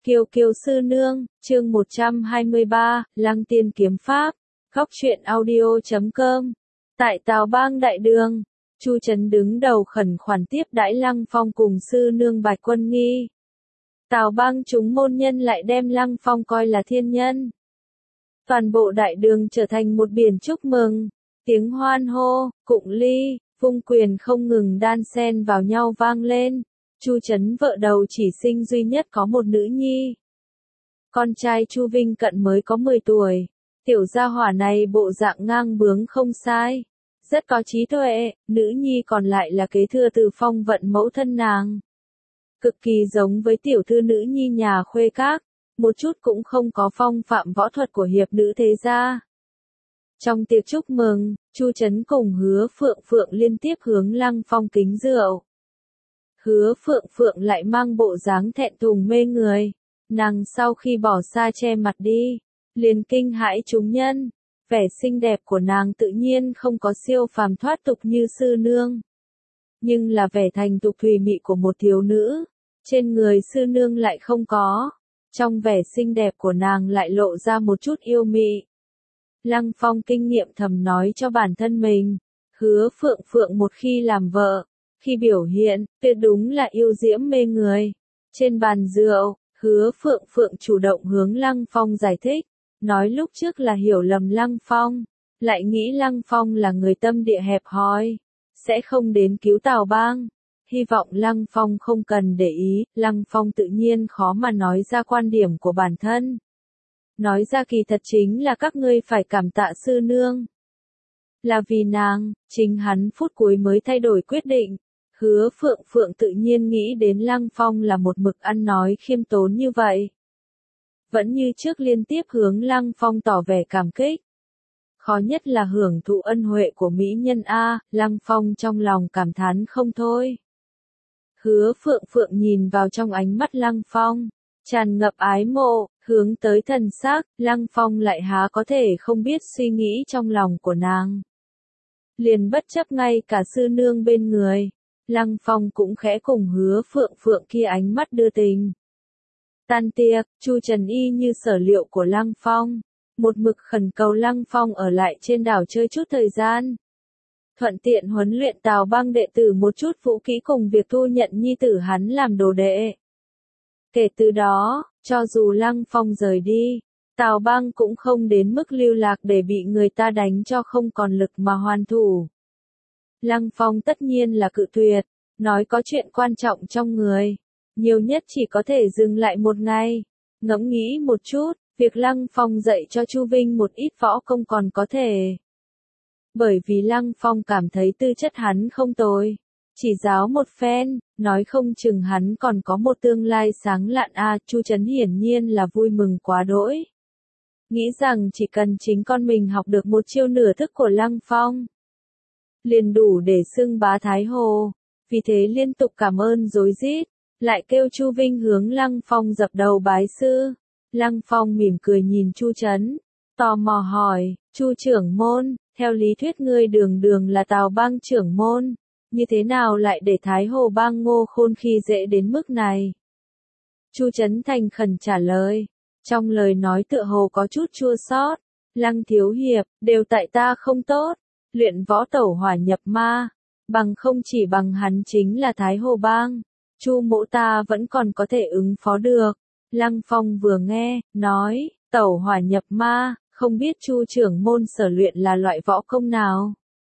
Kiều Kiều sư nương, chương 123, Lăng Tiên kiếm pháp. Góc truyện audio.com. Tại Tào Bang đại đường, Chu Trấn đứng đầu khẩn khoản tiếp đãi Lăng Phong cùng sư nương Bạch Quân Nghi. Tào Bang chúng môn nhân lại đem Lăng Phong coi là thiên nhân. Toàn bộ đại đường trở thành một biển chúc mừng, tiếng hoan hô, cụng ly, vung quyền không ngừng đan xen vào nhau vang lên. Chu Trấn vợ đầu chỉ sinh duy nhất có một nữ nhi. Con trai Chu Vinh Cận mới có 10 tuổi. Tiểu gia hỏa này bộ dạng ngang bướng không sai. Rất có trí tuệ, nữ nhi còn lại là kế thừa từ phong vận mẫu thân nàng. Cực kỳ giống với tiểu thư nữ nhi nhà Khuê Các, một chút cũng không có phong phạm võ thuật của hiệp nữ thế gia. Trong tiệc chúc mừng, Chu Trấn cùng Hứa Phượng Phượng liên tiếp hướng Lăng Phong kính rượu. Hứa Phượng Phượng lại mang bộ dáng thẹn thùng mê người, nàng sau khi bỏ xa che mặt đi, liền kinh hãi chúng nhân, vẻ xinh đẹp của nàng tự nhiên không có siêu phàm thoát tục như sư nương, nhưng là vẻ thành thục thùy mị của một thiếu nữ, trên người sư nương lại không có, trong vẻ xinh đẹp của nàng lại lộ ra một chút yêu mị. Lăng Phong kinh nghiệm thầm nói cho bản thân mình, Hứa Phượng Phượng một khi làm vợ, khi biểu hiện, tuyệt đúng là yêu diễm mê người. Trên bàn rượu, Hứa Phượng Phượng chủ động hướng Lăng Phong giải thích, nói lúc trước là hiểu lầm Lăng Phong, lại nghĩ Lăng Phong là người tâm địa hẹp hòi, sẽ không đến cứu Tào Bang. Hy vọng Lăng Phong không cần để ý, Lăng Phong tự nhiên khó mà nói ra quan điểm của bản thân. Nói ra kỳ thật chính là các ngươi phải cảm tạ sư nương. Là vì nàng, chính hắn phút cuối mới thay đổi quyết định. Hứa Phượng Phượng tự nhiên nghĩ đến Lăng Phong là một mực ăn nói khiêm tốn như vậy. Vẫn như trước liên tiếp hướng Lăng Phong tỏ vẻ cảm kích. Khó nhất là hưởng thụ ân huệ của mỹ nhân A, Lăng Phong trong lòng cảm thán không thôi. Hứa Phượng Phượng nhìn vào trong ánh mắt Lăng Phong, tràn ngập ái mộ, hướng tới thần sắc, Lăng Phong lại há có thể không biết suy nghĩ trong lòng của nàng. Liền bất chấp ngay cả sư nương bên người, Lăng Phong cũng khẽ cùng Hứa Phượng Phượng kia ánh mắt đưa tình. Tan tiệc, Chu Trần y như sở liệu của Lăng Phong, một mực khẩn cầu Lăng Phong ở lại trên đảo chơi chút thời gian. Thuận tiện huấn luyện Tào Bang đệ tử một chút vũ kỹ cùng việc thu nhận nhi tử hắn làm đồ đệ. Kể từ đó, cho dù Lăng Phong rời đi, Tào Bang cũng không đến mức lưu lạc để bị người ta đánh cho không còn lực mà hoàn thủ. Lăng Phong tất nhiên là cự tuyệt, nói có chuyện quan trọng trong người, nhiều nhất chỉ có thể dừng lại một ngày. Ngẫm nghĩ một chút, việc Lăng Phong dạy cho Chu Vinh một ít võ công còn có thể. Bởi vì Lăng Phong cảm thấy tư chất hắn không tồi, chỉ giáo một phen, nói không chừng hắn còn có một tương lai sáng lạn a. Chu Trấn hiển nhiên là vui mừng quá đỗi. Nghĩ rằng chỉ cần chính con mình học được một chiêu nửa thức của Lăng Phong, liền đủ để xưng bá Thái Hồ, vì thế liên tục cảm ơn rối rít, lại kêu Chu Vinh hướng Lăng Phong dập đầu bái sư. Lăng Phong mỉm cười nhìn Chu Trấn, tò mò hỏi, Chu trưởng môn, theo lý thuyết ngươi đường đường là Tào Bang trưởng môn, như thế nào lại để Thái Hồ Bang Ngô Khôn khi dễ đến mức này? Chu Trấn thành khẩn trả lời, trong lời nói tựa hồ có chút chua xót, Lăng thiếu hiệp, đều tại ta không tốt, luyện võ tẩu hỏa nhập ma, bằng không chỉ bằng hắn chính là Thái Hồ Bang, Chu mỗ ta vẫn còn có thể ứng phó được. Lăng Phong vừa nghe, nói, tẩu hỏa nhập ma, không biết Chu trưởng môn sở luyện là loại võ công nào?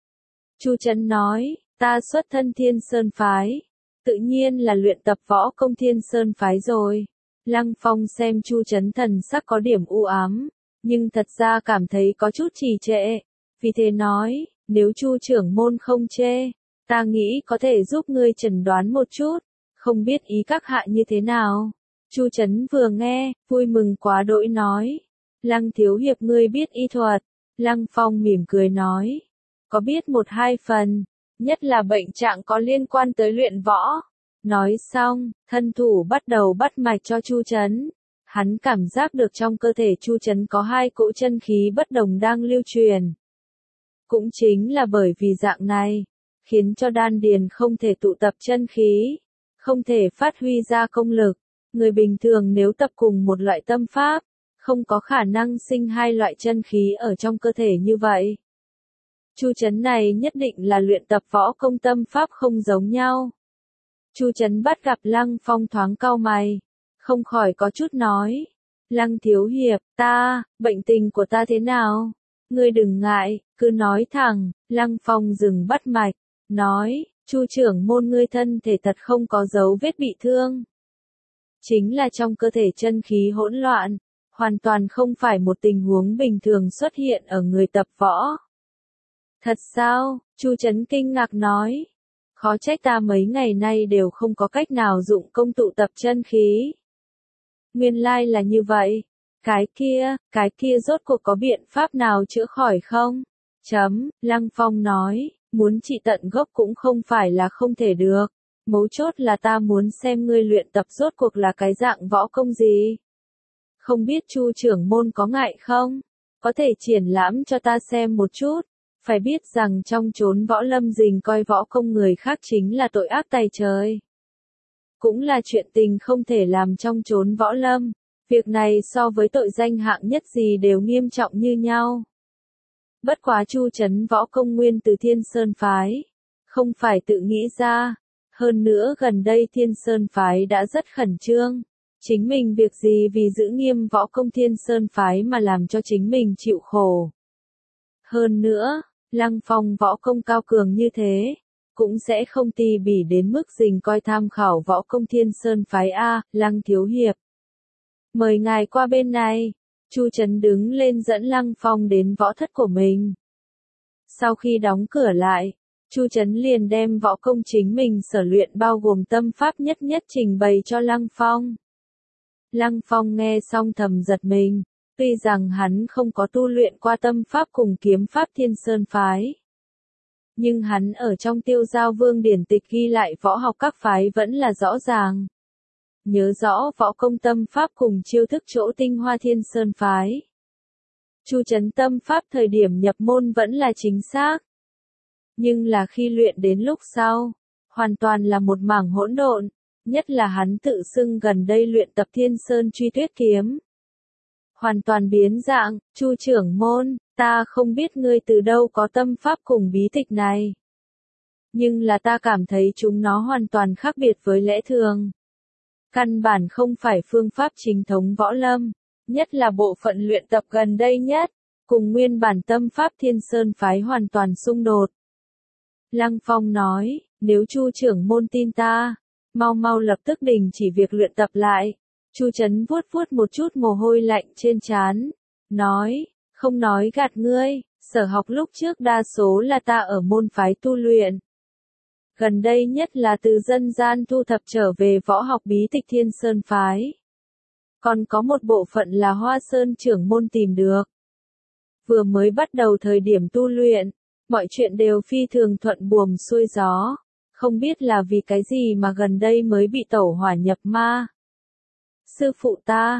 Chu Trấn nói, ta xuất thân Thiên Sơn phái, tự nhiên là luyện tập võ công Thiên Sơn phái rồi. Lăng Phong xem Chu Trấn thần sắc có điểm u ám, nhưng thật ra cảm thấy có chút trì trệ, vì thế nói, nếu Chu trưởng môn không chê, ta nghĩ có thể giúp ngươi chẩn đoán một chút, không biết ý các hạ như thế nào. Chu Trấn vừa nghe, vui mừng quá đỗi nói, Lăng thiếu hiệp ngươi biết y thuật. Lăng Phong mỉm cười nói, có biết một hai phần, nhất là bệnh trạng có liên quan tới luyện võ. Nói xong, thân thủ bắt đầu bắt mạch cho Chu Trấn. Hắn cảm giác được trong cơ thể Chu Trấn có hai cỗ chân khí bất đồng đang lưu truyền. Cũng chính là bởi vì dạng này, khiến cho đan điền không thể tụ tập chân khí, không thể phát huy ra công lực. Người bình thường nếu tập cùng một loại tâm pháp, không có khả năng sinh hai loại chân khí ở trong cơ thể như vậy. Chu Chấn này nhất định là luyện tập võ công tâm pháp không giống nhau. Chu Chấn bắt gặp Lăng Phong thoáng cau mày, không khỏi có chút nói. Lăng thiếu hiệp, bệnh tình của ta thế nào? Ngươi đừng ngại, cứ nói thẳng. Lăng Phong dừng bắt mạch, nói, Chu trưởng môn ngươi thân thể thật không có dấu vết bị thương. Chính là trong cơ thể chân khí hỗn loạn, hoàn toàn không phải một tình huống bình thường xuất hiện ở người tập võ. Thật sao? Chu Chấn kinh ngạc nói. Khó trách ta mấy ngày nay đều không có cách nào dụng công tụ tập chân khí. Nguyên lai là như vậy. Cái kia rốt cuộc có biện pháp nào chữa khỏi không? Lăng Phong nói, muốn trị tận gốc cũng không phải là không thể được. Mấu chốt là ta muốn xem ngươi luyện tập rốt cuộc là cái dạng võ công gì. Không biết Chu trưởng môn có ngại không? Có thể triển lãm cho ta xem một chút. Phải biết rằng trong chốn võ lâm rình coi võ công người khác chính là tội ác tày trời. Cũng là chuyện tình không thể làm trong chốn võ lâm. Việc này so với tội danh hạng nhất gì đều nghiêm trọng như nhau. Bất quá Chu Chấn võ công nguyên từ Thiên Sơn Phái. Không phải tự nghĩ ra. Hơn nữa gần đây Thiên Sơn Phái đã rất khẩn trương. Chính mình việc gì vì giữ nghiêm võ công Thiên Sơn Phái mà làm cho chính mình chịu khổ. Hơn nữa, Lăng Phong võ công cao cường như thế, cũng sẽ không tì bỉ đến mức rình coi tham khảo võ công Thiên Sơn Phái A. Lăng thiếu hiệp, mời ngài qua bên này. Chu Chấn đứng lên dẫn Lăng Phong đến võ thất của mình. Sau khi đóng cửa lại, Chu Chấn liền đem võ công chính mình sở luyện bao gồm tâm pháp nhất nhất trình bày cho Lăng Phong. Lăng Phong nghe xong thầm giật mình, tuy rằng hắn không có tu luyện qua tâm pháp cùng kiếm pháp Thiên Sơn Phái. Nhưng hắn ở trong Tiêu Giao Vương điển tịch ghi lại võ học các phái vẫn là rõ ràng. Nhớ rõ võ công tâm pháp cùng chiêu thức chỗ tinh hoa Thiên Sơn Phái. Chu Chấn tâm pháp thời điểm nhập môn vẫn là chính xác. Nhưng là khi luyện đến lúc sau, hoàn toàn là một mảng hỗn độn, nhất là hắn tự xưng gần đây luyện tập Thiên Sơn Truy Tuyết Kiếm. Hoàn toàn biến dạng. Chu trưởng môn, ta không biết ngươi từ đâu có tâm pháp cùng bí tịch này. Nhưng là ta cảm thấy chúng nó hoàn toàn khác biệt với lẽ thường. Căn bản không phải phương pháp chính thống võ lâm, nhất là bộ phận luyện tập gần đây nhất, cùng nguyên bản tâm pháp Thiên Sơn Phái hoàn toàn xung đột. Lăng Phong nói, nếu Chu trưởng môn tin ta, mau lập tức đình chỉ việc luyện tập lại. Chu Chấn vuốt một chút mồ hôi lạnh trên trán, nói, không nói gạt ngươi, sở học lúc trước đa số là ta ở môn phái tu luyện. Gần đây nhất là từ dân gian thu thập trở về võ học bí tịch Thiên Sơn Phái. Còn có một bộ phận là Hoa Sơn trưởng môn tìm được. Vừa mới bắt đầu thời điểm tu luyện, mọi chuyện đều phi thường thuận buồm xuôi gió, không biết là vì cái gì mà gần đây mới bị tẩu hỏa nhập ma. Sư phụ ta,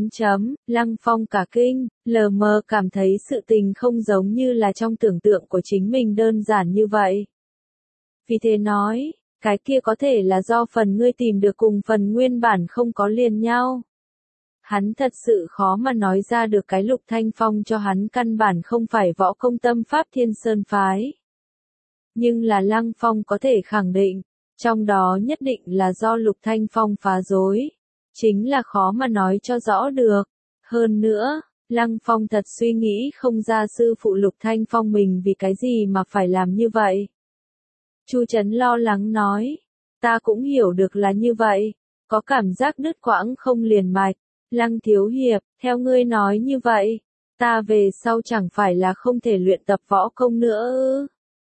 Lăng Phong cả kinh, lờ mờ cảm thấy sự tình không giống như là trong tưởng tượng của chính mình đơn giản như vậy. Vì thế nói, cái kia có thể là do phần ngươi tìm được cùng phần nguyên bản không có liền nhau. Hắn thật sự khó mà nói ra được cái Lục Thanh Phong cho hắn căn bản không phải võ công tâm pháp Thiên Sơn Phái. Nhưng là Lăng Phong có thể khẳng định, trong đó nhất định là do Lục Thanh Phong phá rối. Chính là khó mà nói cho rõ được. Hơn nữa, Lăng Phong thật suy nghĩ không ra sư phụ Lục Thanh Phong mình vì cái gì mà phải làm như vậy. Chu Chấn lo lắng nói, ta cũng hiểu được là như vậy, có cảm giác đứt quãng không liền mạch. Lăng thiếu hiệp, theo ngươi nói như vậy, ta về sau chẳng phải là không thể luyện tập võ công nữa ư?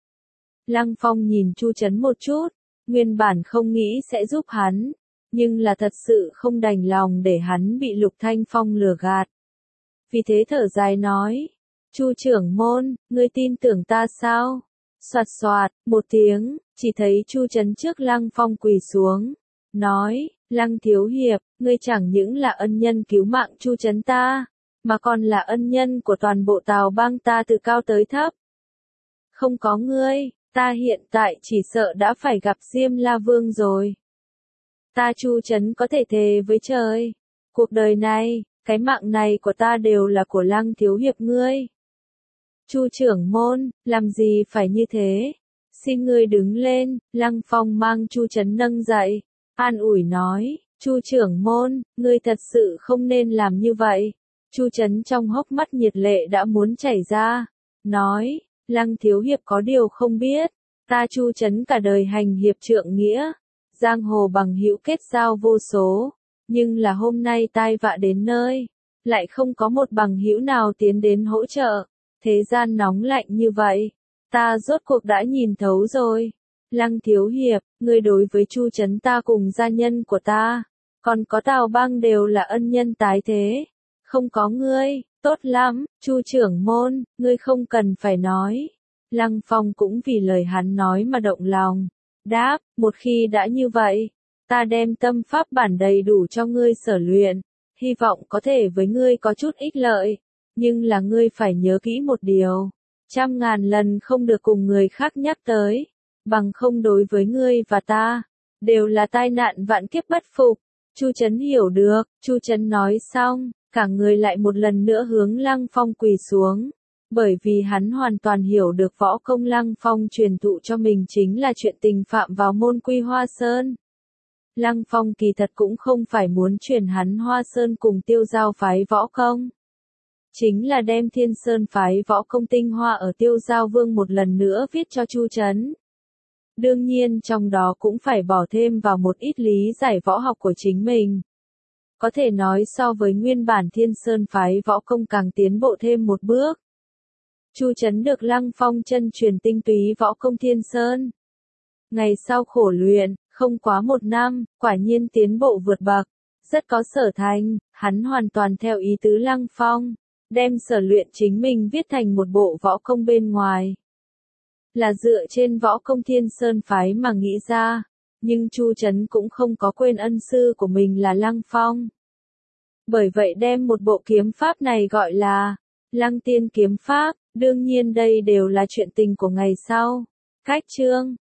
Lăng Phong nhìn Chu Chấn một chút, nguyên bản không nghĩ sẽ giúp hắn, nhưng là thật sự không đành lòng để hắn bị Lục Thanh Phong lừa gạt. Vì thế thở dài nói, Chu trưởng môn, ngươi tin tưởng ta sao? Soạt một tiếng, chỉ thấy Chu Chấn trước Lăng Phong quỳ xuống, nói, Lăng thiếu hiệp, ngươi chẳng những là ân nhân cứu mạng Chu Chấn ta, mà còn là ân nhân của toàn bộ Tào Bang ta từ cao tới thấp. Không có ngươi, ta hiện tại chỉ sợ đã phải gặp Diêm La Vương rồi. Ta Chu Trấn có thể thề với trời, cuộc đời này, cái mạng này của ta đều là của Lăng thiếu hiệp ngươi. Chu trưởng môn, làm gì phải như thế? Xin ngươi đứng lên. Lăng Phong mang Chu Trấn nâng dậy, an ủi nói, Chu trưởng môn, ngươi thật sự không nên làm như vậy. Chu Trấn trong hốc mắt nhiệt lệ đã muốn chảy ra, nói, Lăng thiếu hiệp có điều không biết, ta Chu Trấn cả đời hành hiệp trượng nghĩa, giang hồ bằng hữu kết giao vô số, nhưng là hôm nay tai vạ đến nơi, lại không có một bằng hữu nào tiến đến hỗ trợ. Thế gian nóng lạnh như vậy, ta rốt cuộc đã nhìn thấu rồi. Lăng thiếu hiệp, ngươi đối với Chu Trấn ta cùng gia nhân của ta, còn có Tào Bang đều là ân nhân tái thế. Không có ngươi, tốt lắm, Chu trưởng môn, ngươi không cần phải nói. Lăng Phong cũng vì lời hắn nói mà động lòng. Đáp, một khi đã như vậy, ta đem tâm pháp bản đầy đủ cho ngươi sở luyện, hy vọng có thể với ngươi có chút ích lợi. Nhưng là ngươi phải nhớ kỹ một điều, 100.000 lần không được cùng người khác nhắc tới, bằng không đối với ngươi và ta, đều là tai nạn vạn kiếp bất phục. Chu Trấn hiểu được, Chu Trấn nói xong, cả người lại một lần nữa hướng Lăng Phong quỳ xuống, bởi vì hắn hoàn toàn hiểu được võ công Lăng Phong truyền thụ cho mình chính là chuyện tình phạm vào môn Quy Hoa Sơn. Lăng Phong kỳ thật cũng không phải muốn truyền hắn Hoa Sơn cùng Tiêu Giao phái võ công, chính là đem Thiên Sơn phái võ công tinh hoa ở Tiêu Giao Vương một lần nữa viết cho Chu Trấn. Đương nhiên trong đó cũng phải bỏ thêm vào một ít lý giải võ học của chính mình. Có thể nói so với nguyên bản Thiên Sơn phái võ công càng tiến bộ thêm một bước. Chu Trấn được Lăng Phong chân truyền tinh túy võ công Thiên Sơn. Ngày sau khổ luyện, không quá 1 năm, quả nhiên tiến bộ vượt bậc, rất có sở thành, hắn hoàn toàn theo ý tứ Lăng Phong, đem sở luyện chính mình viết thành một bộ võ công bên ngoài. Là dựa trên võ công Thiên Sơn phái mà nghĩ ra, nhưng Chu Trấn cũng không có quên ân sư của mình là Lăng Phong. Bởi vậy đem một bộ kiếm pháp này gọi là Lăng Tiên kiếm pháp, đương nhiên đây đều là chuyện tình của ngày sau. Cách chương